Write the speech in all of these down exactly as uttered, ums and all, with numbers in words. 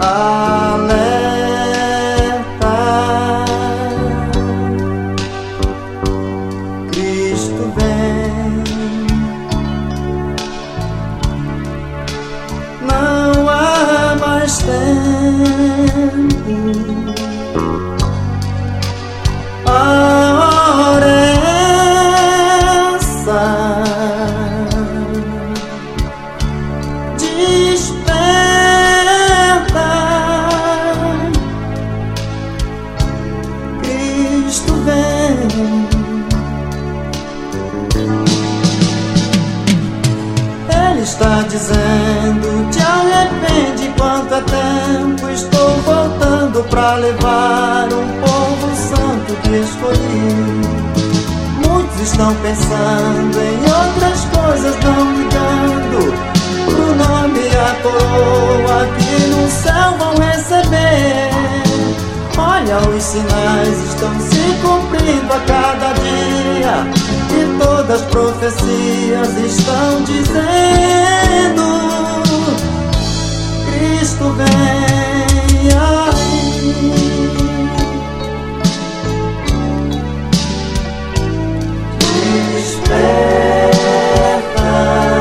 alerta. Cristo vem, não há mais tempo, a hora é essa. Desperta, Cristo vem. Ele está dizendo: te arrepende enquanto é tempo. Estou voltando pra levar um povo santo que escolhi. Muitos estão pensando em outras coisas, não ligando pro nome e a coroa que no céu vão receber. Olha, os sinais estão se cumprindo a cada dia, e todas as profecias estão dizendo: Cristo vem aí. Desperta,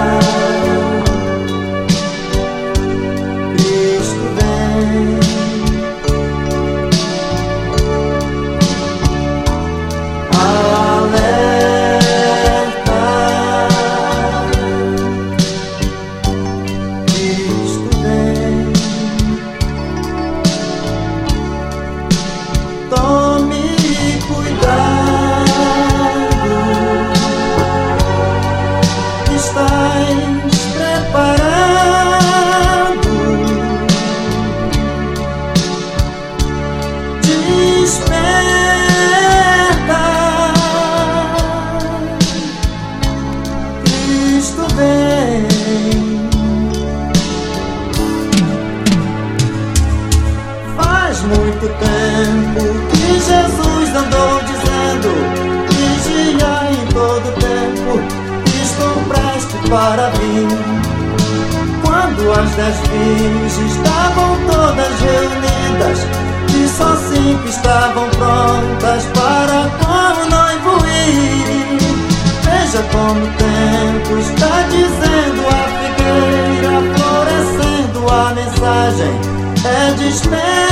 Cristo vem. Alerta, Cristo vem. Tome cuidado, estás preparado. Desperta, Cristo vem. Faz muito tempo que Jesus andou dizendo: vigia em todo tempo, estou prestes para vir. Quando as dez virgens estavam todas reunidas, e só cinco estavam prontas para com o noivo ir. Veja como o tempo está dizendo, a figueira florescendo, a mensagem é despertar.